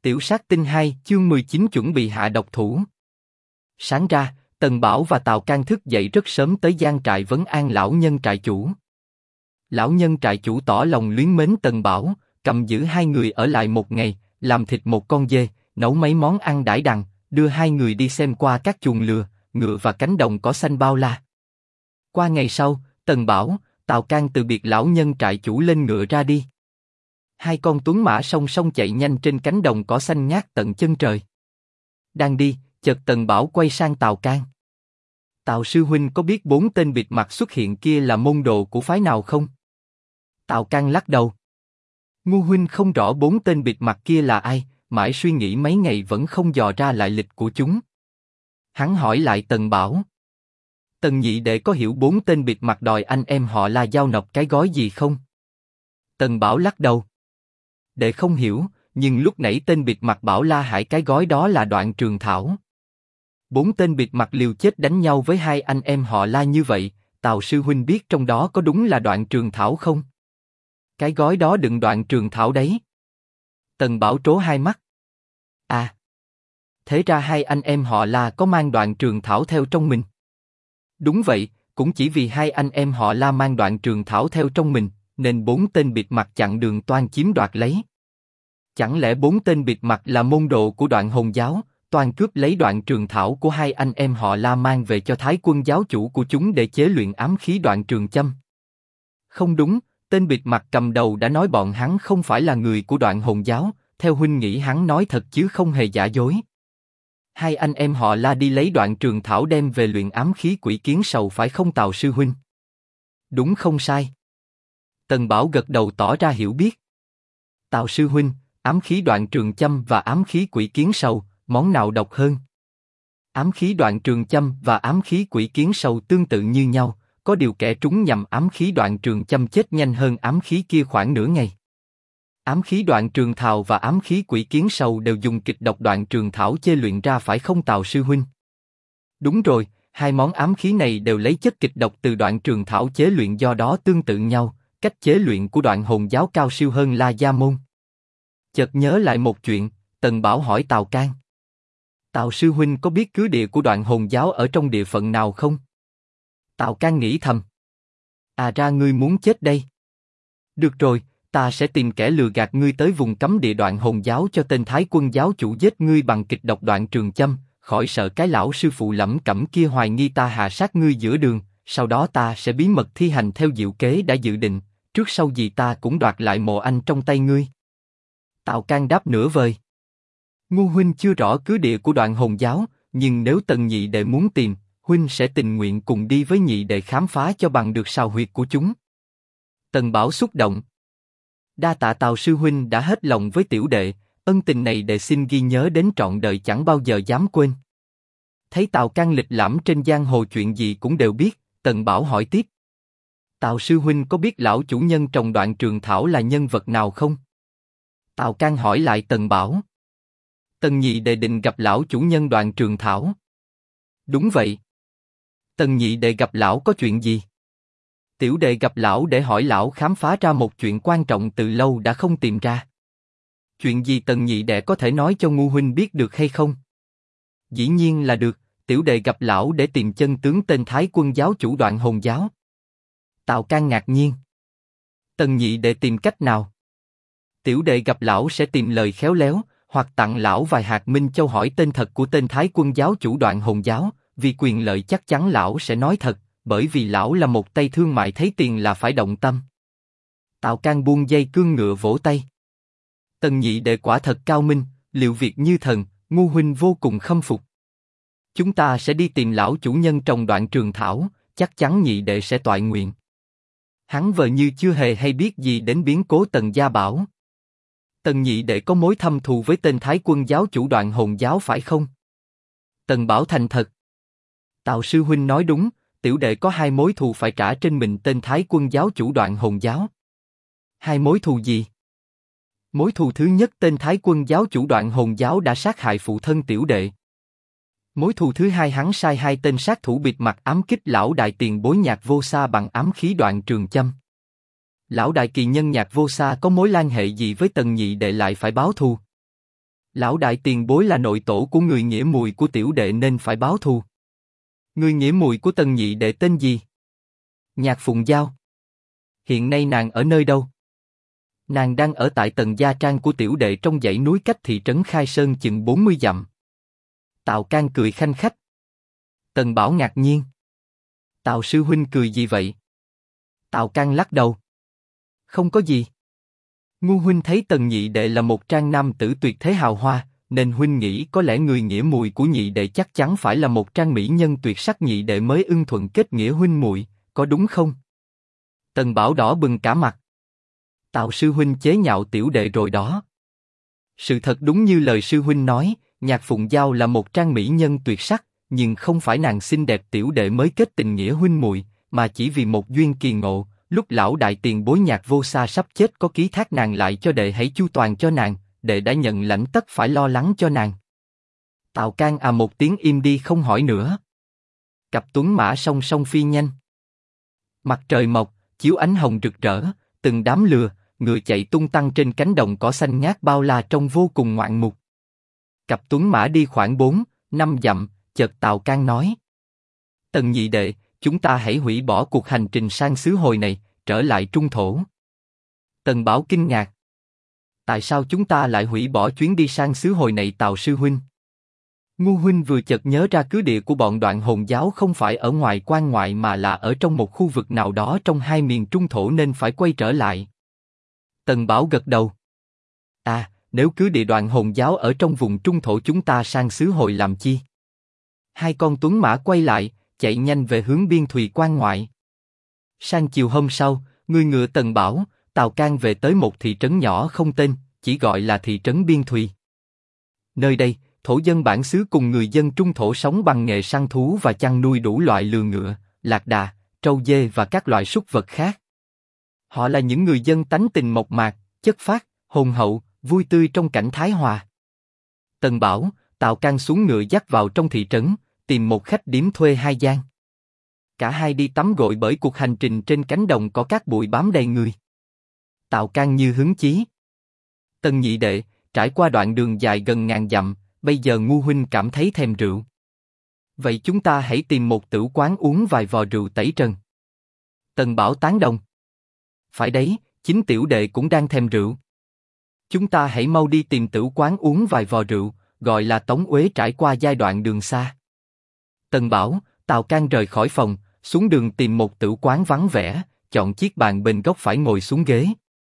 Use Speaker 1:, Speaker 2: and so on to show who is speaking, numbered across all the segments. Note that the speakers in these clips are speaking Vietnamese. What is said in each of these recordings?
Speaker 1: Tiểu sát tinh 2, chương 19 chuẩn bị hạ độc thủ. Sáng ra, Tần Bảo và Tào Can thức dậy rất sớm tới Giang trại vấn an lão nhân trại chủ. Lão nhân trại chủ tỏ lòng luyến mến Tần Bảo, cầm giữ hai người ở lại một ngày, làm thịt một con dê, nấu mấy món ăn đãi đằng, đưa hai người đi xem qua các chuồng lừa, ngựa và cánh đồng cỏ xanh bao la. Qua ngày sau, Tần Bảo, Tào Can từ biệt lão nhân trại chủ lên ngựa ra đi. Hai con tuấn mã song song chạy nhanh trên cánh đồng cỏ xanh ngát tận chân trời. Đang đi, chợt Tần Bảo quay sang Tào Can. Tào sư huynh có biết 4 tên bịt mặt xuất hiện kia là môn đồ của phái nào không? Tào Can lắc đầu. Ngu huynh không rõ 4 tên bịt mặt kia là ai, mãi suy nghĩ mấy ngày vẫn không dò ra lại lịch của chúng. Hắn hỏi lại Tần Bảo. Tần nhị đệ có hiểu 4 tên bịt mặt đòi anh em họ La giao nộp cái gói gì không? Tần Bảo lắc đầu. Đệ không hiểu, nhưng lúc nãy tên bịt mặt bảo La Hải cái gói đó là Đoạn Trường Thảo. 4 tên bịt mặt liều chết đánh nhau với hai anh em họ La như vậy, Tào sư huynh biết trong đó có đúng là Đoạn Trường Thảo không? Cái gói đó đựng Đoạn Trường Thảo đấy. Tần Bảo trố hai mắt. À, thế ra hai anh em họ La có mang Đoạn Trường Thảo theo trong mình. Đúng vậy, cũng chỉ vì hai anh em họ La mang Đoạn Trường Thảo theo trong mình, nên 4 tên bịt mặt chặn đường toan chiếm đoạt lấy. Chẳng lẽ 4 tên bịt mặt là môn đồ của Đoạn Hồn giáo, toan cướp lấy Đoạn Trường Thảo của hai anh em họ La mang về cho Thái Quân giáo chủ của chúng để chế luyện ám khí Đoạn Trường Châm? Không đúng, tên bịt mặt cầm đầu đã nói bọn hắn không phải là người của Đoạn Hồn giáo, theo huynh nghĩ hắn nói thật chứ không hề giả dối. Hai anh em họ La đi lấy Đoạn Trường Thảo đem về luyện ám khí Quỷ Kiến Sầu phải không Tào sư huynh? Đúng không sai. Tần Bảo gật đầu tỏ ra hiểu biết. Tào sư huynh, ám khí Đoạn Trường Châm và ám khí Quỷ Kiến Sầu, món nào độc hơn? Ám khí Đoạn Trường Châm và ám khí Quỷ Kiến Sầu tương tự như nhau, có điều kẻ trúng nhầm ám khí Đoạn Trường Châm chết nhanh hơn ám khí kia khoảng nửa ngày. Ám khí Đoạn Trường Thảo và ám khí Quỷ Kiến Sầu đều dùng kịch độc Đoạn Trường Thảo chê luyện ra phải không Tào sư huynh? Đúng rồi, hai món ám khí này đều lấy chất kịch độc từ Đoạn Trường Thảo chế luyện, do đó tương tự nhau. Cách chế luyện của Đoạn Hồn giáo cao siêu hơn La Gia môn. Chợt nhớ lại một chuyện, Tần Bảo hỏi Tào Can. Tào sư huynh có biết cứ địa của Đoạn Hồn giáo ở trong địa phận nào không? Tào Can nghĩ thầm. À ra ngươi muốn chết đây. Được rồi, ta sẽ tìm kẻ lừa gạt ngươi tới vùng cấm địa Đoạn Hồn giáo cho tên Thái Quân giáo chủ giết ngươi bằng kịch độc Đoạn Trường Châm, khỏi sợ cái lão sư phụ lẩm cẩm kia hoài nghi ta hạ sát ngươi giữa đường, sau đó ta sẽ bí mật thi hành theo diệu kế đã dự định. Trước sau gì ta cũng đoạt lại mộ anh trong tay ngươi. Tào Can đáp nửa vời. Ngu huynh chưa rõ cứ địa của Đoạn Hồn giáo, nhưng nếu Tần nhị đệ muốn tìm, huynh sẽ tình nguyện cùng đi với nhị đệ khám phá cho bằng được sào huyệt của chúng. Tần Bảo xúc động. Đa tạ Tào sư huynh đã hết lòng với tiểu đệ, ân tình này đệ xin ghi nhớ đến trọn đời chẳng bao giờ dám quên. Thấy Tào Can lịch lãm trên giang hồ chuyện gì cũng đều biết, Tần Bảo hỏi tiếp. Tào sư huynh có biết lão chủ nhân trồng Đoạn Trường Thảo là nhân vật nào không? Tào Can hỏi lại Tần Bảo. Tần nhị đệ định gặp lão chủ nhân Đoạn Trường Thảo. Đúng vậy. Tần nhị đệ gặp lão có chuyện gì? Tiểu đệ gặp lão để hỏi lão khám phá ra một chuyện quan trọng từ lâu đã không tìm ra. Chuyện gì Tần nhị đệ có thể nói cho ngu huynh biết được hay không? Dĩ nhiên là được, tiểu đệ gặp lão để tìm chân tướng tên Thái Quân giáo chủ Đoạn Hồn giáo. Tào Can ngạc nhiên. Tần nhị đệ tìm cách nào? Tiểu đệ gặp lão sẽ tìm lời khéo léo, hoặc tặng lão vài hạt minh châu hỏi tên thật của tên Thái Quân giáo chủ Đoạn Hồn giáo, vì quyền lợi chắc chắn lão sẽ nói thật, bởi vì lão là một tay thương mại thấy tiền là phải động tâm. Tào Can buông dây cương ngựa vỗ tay. Tần nhị đệ quả thật cao minh, liệu việc như thần, ngu huynh vô cùng khâm phục. Chúng ta sẽ đi tìm lão chủ nhân trồng Đoạn Trường Thảo, chắc chắn nhị đệ sẽ toại nguyện. Hắn vờ như chưa hề hay biết gì đến biến cố Tần gia bảo. Tần nhị đệ có mối thâm thù với tên Thái Quân giáo chủ Đoạn Hồn giáo phải không? Tần Bảo thành thật. Tào sư huynh nói đúng, tiểu đệ có 2 mối thù phải trả trên mình tên Thái Quân giáo chủ Đoạn Hồn giáo. 2 mối thù gì? Mối thù thứ nhất, tên Thái Quân giáo chủ Đoạn Hồn giáo đã sát hại phụ thân tiểu đệ. Mối thù thứ hai, hắn sai 2 tên sát thủ bịt mặt ám kích lão đại tiền bối Nhạc Vô Sa bằng ám khí Đoạn Trường Châm. Lão đại kỳ nhân Nhạc Vô Sa có mối liên hệ gì với Tần nhị đệ lại phải báo thù? Lão đại tiền bối là nội tổ của người nghĩa mùi của tiểu đệ nên phải báo thù. Người nghĩa mùi của Tần nhị đệ tên gì? Nhạc Phụng Giao. Hiện nay nàng ở nơi đâu? Nàng đang ở tại Tần gia trang của tiểu đệ trong dãy núi cách thị trấn Khai Sơn chừng 40 dặm. Tào Can cười khanh khách. Tần Bảo ngạc nhiên. Tào sư huynh cười gì vậy? Tào Can lắc đầu. Không có gì. Ngu huynh thấy Tần nhị đệ là một trang nam tử tuyệt thế hào hoa, nên huynh nghĩ có lẽ người nghĩa mùi của nhị đệ chắc chắn phải là một trang mỹ nhân tuyệt sắc nhị đệ mới ưng thuận kết nghĩa huynh muội, có đúng không? Tần Bảo đỏ bừng cả mặt. Tào sư huynh chế nhạo tiểu đệ rồi đó. Sự thật đúng như lời sư huynh nói, Nhạc Phụng Giao là một trang mỹ nhân tuyệt sắc, nhưng không phải nàng xinh đẹp tiểu đệ mới kết tình nghĩa huynh muội, mà chỉ vì một duyên kỳ ngộ, lúc lão đại tiền bối Nhạc Vô Sa sắp chết có ký thác nàng lại cho đệ hãy chu toàn cho nàng, đệ đã nhận lãnh tất phải lo lắng cho nàng. Tào Can à một tiếng im đi không hỏi nữa. Cặp tuấn mã song song phi nhanh. Mặt trời mọc, chiếu ánh hồng rực rỡ, từng đám lừa, ngựa chạy tung tăng trên cánh đồng cỏ xanh ngát bao la trông vô cùng ngoạn mục. Cặp tuấn mã đi khoảng 4-5 dặm, chợt Tào Can nói: Tần nhị đệ, chúng ta hãy hủy bỏ cuộc hành trình sang xứ hồi này, trở lại trung thổ. Tần Bảo kinh ngạc. Tại sao chúng ta lại hủy bỏ chuyến đi sang xứ hồi này Tào sư huynh? Ngu huynh vừa chợt nhớ ra cứ địa của bọn Đoạn Hồn giáo không phải ở ngoài quan ngoại mà là ở trong một khu vực nào đó trong hai miền trung thổ nên phải quay trở lại. Tần Bảo gật đầu. À, nếu cứ địa Đoạn Hồn giáo ở trong vùng trung thổ chúng ta sang xứ hồi làm chi? Hai con tuấn mã quay lại, chạy nhanh về hướng biên thùy quan ngoại. Sang chiều hôm sau, người ngựa Tần Bảo, Tào Can về tới một thị trấn nhỏ không tên, chỉ gọi là thị trấn Biên Thùy. Nơi đây, thổ dân bản xứ cùng người dân trung thổ sống bằng nghề săn thú và chăn nuôi đủ loại lừa ngựa, lạc đà, trâu dê và các loại súc vật khác. Họ là những người dân tánh tình mộc mạc, chất phác, hồn hậu, vui tươi trong cảnh thái hòa. Tần Bảo, Tào Can xuống ngựa dắt vào trong thị trấn, tìm một khách điếm thuê 2 gian. Cả hai đi tắm gội bởi cuộc hành trình trên cánh đồng có cát bụi bám đầy người. Tào Can như hứng chí. Tần nhị đệ, trải qua đoạn đường dài gần 1000 dặm, bây giờ ngu huynh cảm thấy thèm rượu. Vậy chúng ta hãy tìm một tửu quán uống vài vò rượu tẩy trần. Tần Bảo tán đồng. Phải đấy, chính tiểu đệ cũng đang thèm rượu. Chúng ta hãy mau đi tìm tửu quán uống vài vò rượu, gọi là tống uế trải qua giai đoạn đường xa. Tần Bảo, Tào Can rời khỏi phòng, xuống đường tìm một tửu quán vắng vẻ, chọn chiếc bàn bên góc phải ngồi xuống ghế.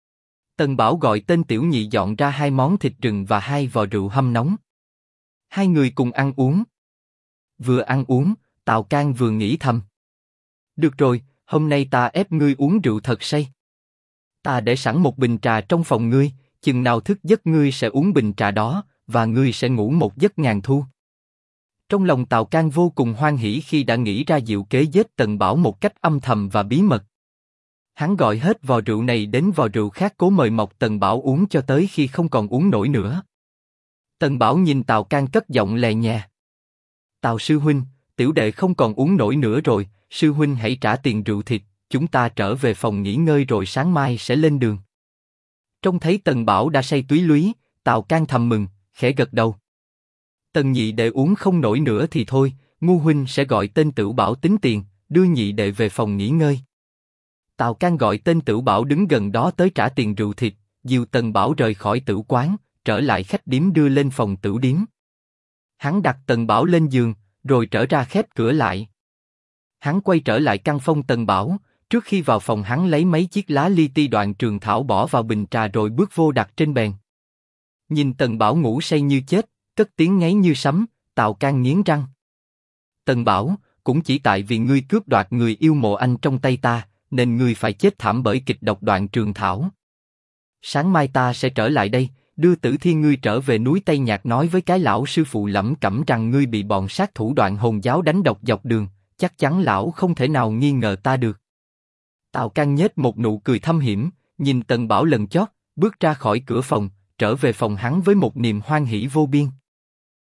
Speaker 1: Tần Bảo gọi tên tiểu nhị dọn ra 2 món thịt rừng và 2 vò rượu hâm nóng. Hai người cùng ăn uống. Vừa ăn uống, Tào Can vừa nghĩ thầm. Được rồi, hôm nay ta ép ngươi uống rượu thật say. Ta để sẵn một bình trà trong phòng ngươi, chừng nào thức giấc ngươi sẽ uống bình trà đó, và ngươi sẽ ngủ một giấc ngàn thu. Trong lòng Tào Can vô cùng hoan hỉ khi đã nghĩ ra diệu kế giết Tần Bảo một cách âm thầm và bí mật. Hắn gọi hết vò rượu này đến vò rượu khác cố mời mọc Tần Bảo uống cho tới khi không còn uống nổi nữa. Tần Bảo nhìn Tào Can cất giọng lè nhè. Tào sư huynh, tiểu đệ không còn uống nổi nữa rồi, sư huynh hãy trả tiền rượu thịt, chúng ta trở về phòng nghỉ ngơi rồi sáng mai sẽ lên đường. Trông thấy Tần Bảo đã say túy lúy, Tào Can thầm mừng, khẽ gật đầu. Tần nhị đệ uống không nổi nữa thì thôi, ngu huynh sẽ gọi tên Tửu Bảo tính tiền, đưa nhị đệ về phòng nghỉ ngơi. Tào Can gọi tên Tửu Bảo đứng gần đó tới trả tiền rượu thịt, dìu Tần Bảo rời khỏi tửu quán, trở lại khách điếm đưa lên phòng tửu điếm. Hắn đặt Tần Bảo lên giường, rồi trở ra khép cửa lại. Hắn quay trở lại căn phòng Tần Bảo, trước khi vào phòng hắn lấy mấy chiếc lá li ti đoạn trường thảo bỏ vào bình trà rồi bước vô đặt trên bàn. Nhìn Tần Bảo ngủ say như chết, cất tiếng ngáy như sấm, Tào Can nghiến răng. Tần Bảo, cũng chỉ tại vì ngươi cướp đoạt người yêu mộ anh trong tay ta, nên ngươi phải chết thảm bởi kịch độc đoạn trường thảo. Sáng mai ta sẽ trở lại đây, đưa Tử Thiên ngươi trở về núi Tây Nhạc nói với cái lão sư phụ lẩm cẩm rằng ngươi bị bọn sát thủ Đoạn Hồn giáo đánh độc dọc đường, chắc chắn lão không thể nào nghi ngờ ta được. Tào Can nhếch một nụ cười thâm hiểm, nhìn Tần Bảo lần chót, bước ra khỏi cửa phòng, trở về phòng hắn với một niềm hoan hỉ vô biên.